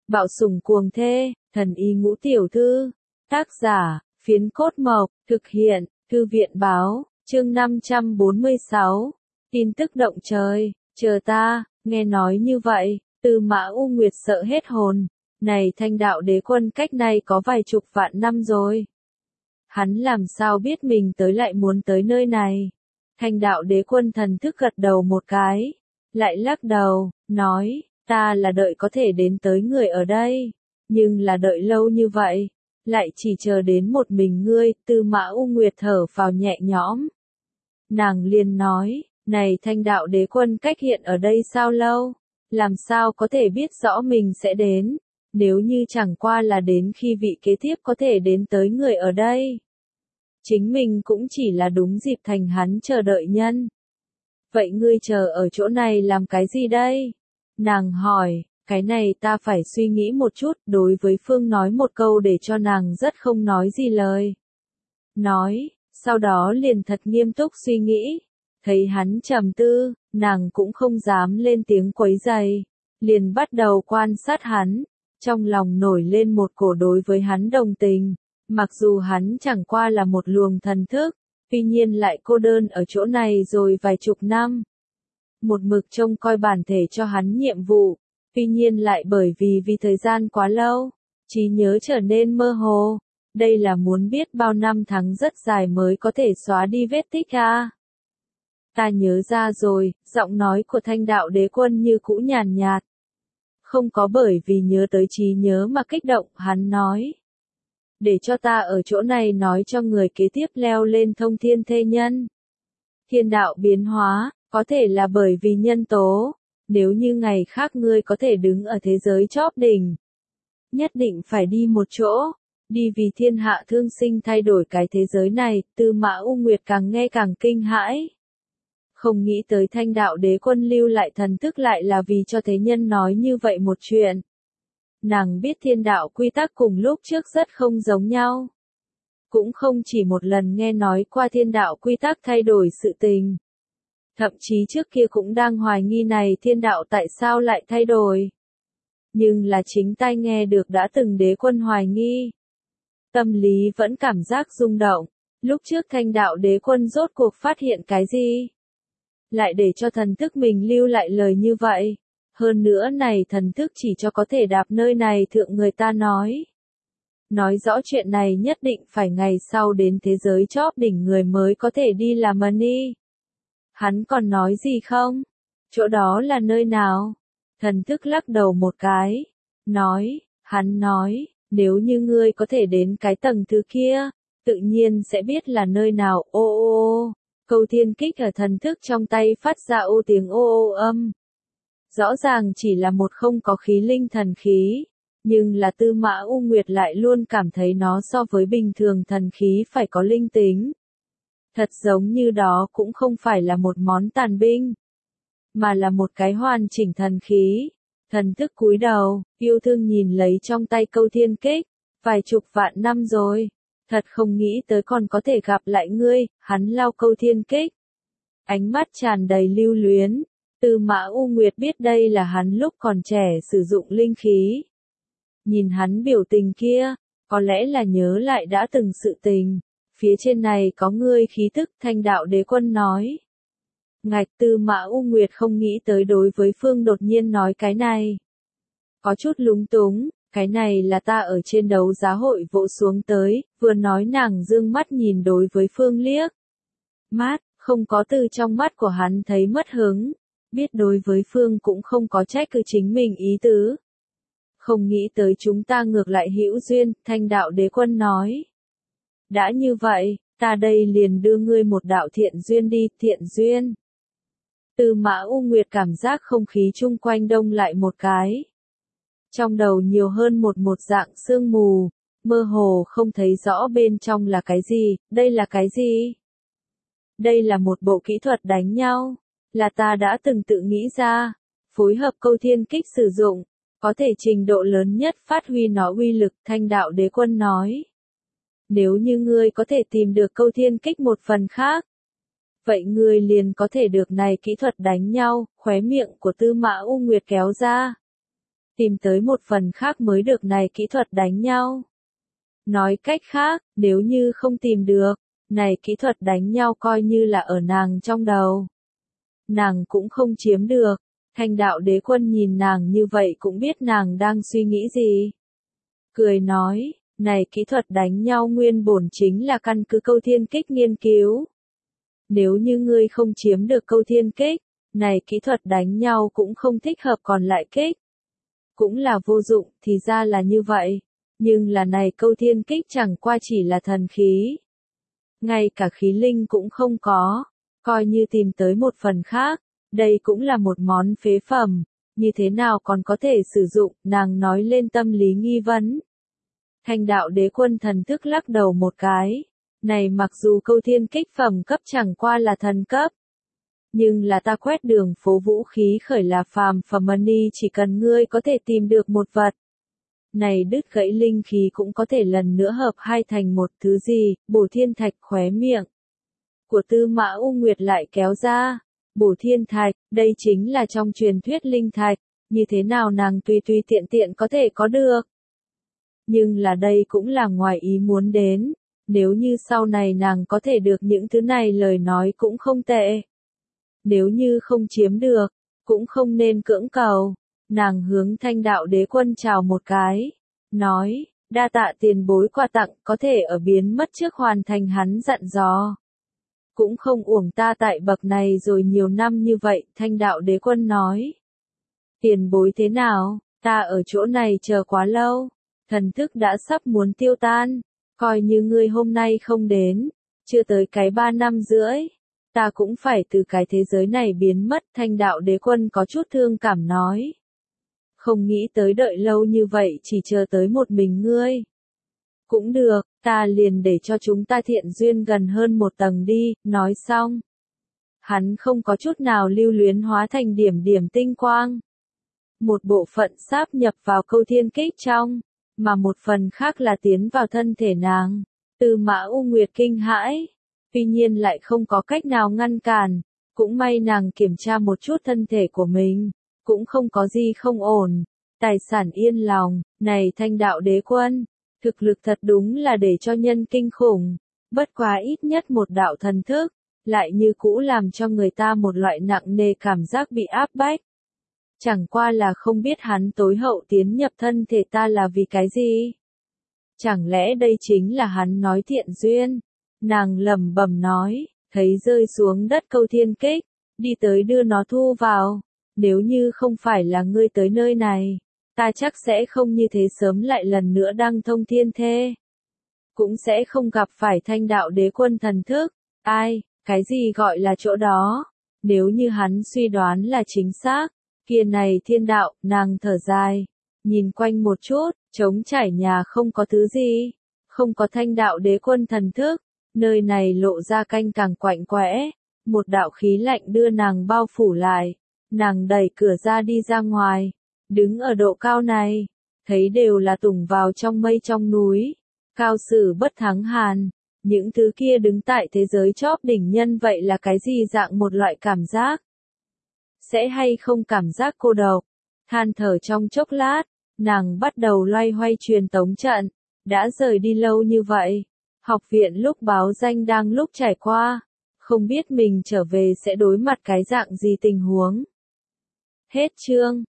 Bạo sủng cuồng thê, thần y ngũ tiểu thư. Tác giả, Phiến Cốt Mộc, thực hiện, Thư viện Báo, chương 546. Tin tức động trời, chờ ta, nghe nói như vậy, Tư Mã U Nguyệt sợ hết hồn. Này Thanh Đạo Đế Quân cách này có vài chục vạn năm rồi. Hắn làm sao biết mình lại muốn tới nơi này? Thanh Đạo Đế Quân thần thức gật đầu một cái, lại lắc đầu, nói, ta là đợi có thể đến tới người ở đây, nhưng là đợi lâu như vậy, lại chỉ chờ đến một mình ngươi. Tư Mã U Nguyệt thở phào nhẹ nhõm. Nàng liền nói, này Thanh Đạo Đế Quân cách hiện ở đây sao lâu, làm sao có thể biết rõ mình sẽ đến, nếu như chẳng qua là đến khi vị kế tiếp có thể đến tới người ở đây. Chính mình cũng chỉ là đúng dịp thành hắn chờ đợi nhân. Vậy ngươi chờ ở chỗ này làm cái gì đây? Nàng hỏi, cái này ta phải suy nghĩ một chút. Đối với Phương nói một câu để cho nàng rất không nói gì lời. Nói, sau đó liền thật nghiêm túc suy nghĩ. Thấy hắn trầm tư, nàng cũng không dám lên tiếng quấy rầy, liền bắt đầu quan sát hắn. Trong lòng nổi lên một cổ đối với hắn đồng tình. Mặc dù hắn chẳng qua là một luồng thần thức, tuy nhiên lại cô đơn ở chỗ này rồi vài chục năm. Một mực trông coi bản thể cho hắn nhiệm vụ, tuy nhiên lại bởi vì thời gian quá lâu, trí nhớ trở nên mơ hồ. Đây là muốn biết bao năm tháng rất dài mới có thể xóa đi vết tích à? Ta nhớ ra rồi, giọng nói của Thanh Đạo Đế Quân như cũ nhàn nhạt. Không có bởi vì nhớ tới trí nhớ mà kích động, hắn nói. Để cho ta ở chỗ này nói cho người kế tiếp leo lên thông thiên thê nhân. Thiên đạo biến hóa, có thể là bởi vì nhân tố. Nếu như ngày khác ngươi có thể đứng ở thế giới chóp đỉnh, nhất định phải đi một chỗ, đi vì thiên hạ thương sinh thay đổi cái thế giới này. Tư Mã U Nguyệt càng nghe càng kinh hãi. Không nghĩ tới Thanh Đạo Đế Quân lưu lại thần thức lại là vì cho thế nhân nói như vậy một chuyện. Nàng biết thiên đạo quy tắc cùng lúc trước rất không giống nhau. Cũng không chỉ một lần nghe nói qua thiên đạo quy tắc thay đổi sự tình. Thậm chí trước kia cũng đang hoài nghi này thiên đạo tại sao lại thay đổi. Nhưng là chính tai nghe được đã từng đế quân hoài nghi. Tâm lý vẫn cảm giác rung động. Lúc trước Thanh Đạo Đế Quân rốt cuộc phát hiện cái gì? Lại để cho thần thức mình lưu lại lời như vậy. Hơn nữa này thần thức chỉ cho có thể đạp nơi này thượng người ta nói. Nói rõ chuyện này nhất định phải ngày sau đến thế giới chóp đỉnh người mới có thể đi làm money. Hắn còn nói gì không? Chỗ đó là nơi nào? Thần thức lắc đầu một cái. Hắn nói, nếu như ngươi có thể đến cái tầng thứ kia, tự nhiên sẽ biết là nơi nào. Ô. Câu thiên kích ở thần thức trong tay phát ra ô tiếng ô âm. Rõ ràng chỉ là một không có khí linh thần khí, nhưng là Tư Mã U Nguyệt lại luôn cảm thấy nó so với bình thường thần khí phải có linh tính. Thật giống như đó cũng không phải là một món tàn binh, mà là một cái hoàn chỉnh thần khí. Thần thức cúi đầu, yêu thương nhìn lấy trong tay câu thiên kích, vài chục vạn năm rồi. Thật không nghĩ tới còn có thể gặp lại ngươi. Hắn lau câu thiên kích, ánh mắt tràn đầy lưu luyến. Tư Mã U Nguyệt biết đây là hắn lúc còn trẻ sử dụng linh khí. Nhìn hắn biểu tình kia, có lẽ là nhớ lại đã từng sự tình. Phía trên này có ngươi khí tức. Thanh Đạo Đế Quân nói. Ngạch. Tư Mã U Nguyệt không nghĩ tới đối với Phương đột nhiên nói cái này. Có chút lúng túng. Cái này là ta ở trên đấu giá hội vỗ xuống tới. Vừa nói nàng dương mắt nhìn đối với Phương liếc mắt, không có từ trong mắt của hắn thấy mất hứng. Biết đối với Phương cũng không có trách cứ chính mình ý tứ. Không nghĩ tới chúng ta ngược lại hữu duyên. Thanh Đạo Đế Quân nói. Đã như vậy, ta đây liền đưa ngươi một đạo thiện duyên đi. Thiện duyên. Tư Mã U Nguyệt cảm giác không khí chung quanh đông lại một cái. Trong đầu nhiều hơn một dạng sương mù, mơ hồ không thấy rõ bên trong là cái gì. Đây là cái gì? Đây là một bộ kỹ thuật đánh nhau, là ta đã từng tự nghĩ ra, phối hợp câu thiên kích sử dụng, có thể trình độ lớn nhất phát huy nó uy lực. Thanh Đạo Đế Quân nói. Nếu như ngươi có thể tìm được câu thiên kích một phần khác, vậy ngươi liền có thể được này kỹ thuật đánh nhau. Khóe miệng của Tư Mã U Nguyệt kéo ra. tìm tới một phần khác mới được này kỹ thuật đánh nhau. Nói cách khác, nếu như không tìm được, này kỹ thuật đánh nhau coi như là ở nàng trong đầu. Nàng cũng không chiếm được. Thanh đạo đế quân nhìn nàng như vậy cũng biết nàng đang suy nghĩ gì. Cười nói, này kỹ thuật đánh nhau nguyên bổn chính là căn cứ câu thiên kích nghiên cứu. Nếu như ngươi không chiếm được câu thiên kích, này kỹ thuật đánh nhau cũng không thích hợp còn lại kích. Cũng là vô dụng, thì ra là như vậy. Nhưng là này câu thiên kích chẳng qua chỉ là thần khí. Ngay cả khí linh cũng không có, coi như tìm tới một phần khác, đây cũng là một món phế phẩm, như thế nào còn có thể sử dụng, nàng nói lên tâm lý nghi vấn. Thanh đạo đế quân thần thức lắc đầu một cái, này mặc dù câu thiên kích phẩm cấp chẳng qua là thần cấp. Nhưng là ta quét đường phố vũ khí khởi là phàm phẩm money chỉ cần ngươi có thể tìm được một vật. Này đứt gãy linh khí cũng có thể lần nữa hợp hai thành một thứ gì, bổ thiên thạch khóe miệng. Của Tư Mã U Nguyệt lại kéo ra, bổ thiên thạch, đây chính là trong truyền thuyết linh thạch, như thế nào nàng tùy tùy tiện tiện có thể có được. Nhưng là đây cũng là ngoài ý muốn đến, nếu như sau này nàng có thể được những thứ này lời nói cũng không tệ. Nếu như không chiếm được, cũng không nên cưỡng cầu. Nàng hướng Thanh đạo đế quân chào một cái, nói, đa tạ tiền bối quà tặng, có thể ở biến mất trước hoàn thành hắn dặn dò. Cũng không uổng ta tại bậc này rồi nhiều năm như vậy, Thanh đạo đế quân nói. Tiền bối thế nào, ta ở chỗ này chờ quá lâu, thần thức đã sắp muốn tiêu tan, coi như ngươi hôm nay không đến, chưa tới cái 3 năm rưỡi. Ta cũng phải từ cái thế giới này biến mất, Thanh đạo đế quân có chút thương cảm nói. Không nghĩ tới đợi lâu như vậy chỉ chờ tới một mình ngươi. Cũng được, ta liền để cho chúng ta thiện duyên gần hơn một tầng đi, nói xong. Hắn không có chút nào lưu luyến hóa thành điểm điểm tinh quang. Một bộ phận sáp nhập vào câu thiên kích trong, mà một phần khác là tiến vào thân thể nàng. Tư Mã U Nguyệt kinh hãi, tuy nhiên lại không có cách nào ngăn cản, cũng may nàng kiểm tra một chút thân thể của mình. Cũng không có gì không ổn, tài sản yên lòng, này Thanh đạo đế quân, thực lực thật đúng là để cho nhân kinh khủng, bất quá ít nhất một đạo thần thức, lại như cũ làm cho người ta một loại nặng nề cảm giác bị áp bách. Chẳng qua là không biết hắn tối hậu tiến nhập thân thể ta là vì cái gì? Chẳng lẽ đây chính là hắn nói thiện duyên? Nàng lẩm bẩm nói, thấy rơi xuống đất câu thiên kích, đi tới đưa nó thu vào. Nếu như không phải là ngươi tới nơi này, ta chắc sẽ không như thế sớm lại lần nữa đăng thông thiên thê. Cũng sẽ không gặp phải Thanh đạo đế quân thần thức. Ai, cái gì gọi là chỗ đó? Nếu như hắn suy đoán là chính xác, kia này thiên đạo, nàng thở dài. Nhìn quanh một chút, trống trải nhà không có thứ gì. Không có Thanh đạo đế quân thần thức. Nơi này lộ ra canh càng quạnh quẽ. Một đạo khí lạnh đưa nàng bao phủ lại. Nàng đẩy cửa ra đi ra ngoài, đứng ở độ cao này, thấy đều là tùng vào trong mây trong núi, cao sử bất thắng hàn, những thứ kia đứng tại thế giới chóp đỉnh nhân vậy là cái gì dạng một loại cảm giác? Sẽ hay không cảm giác cô độc? Than thở trong chốc lát, nàng bắt đầu loay hoay truyền tống trận, đã rời đi lâu như vậy, học viện lúc báo danh đang lúc trải qua, không biết mình trở về sẽ đối mặt cái dạng gì tình huống. Hết chương.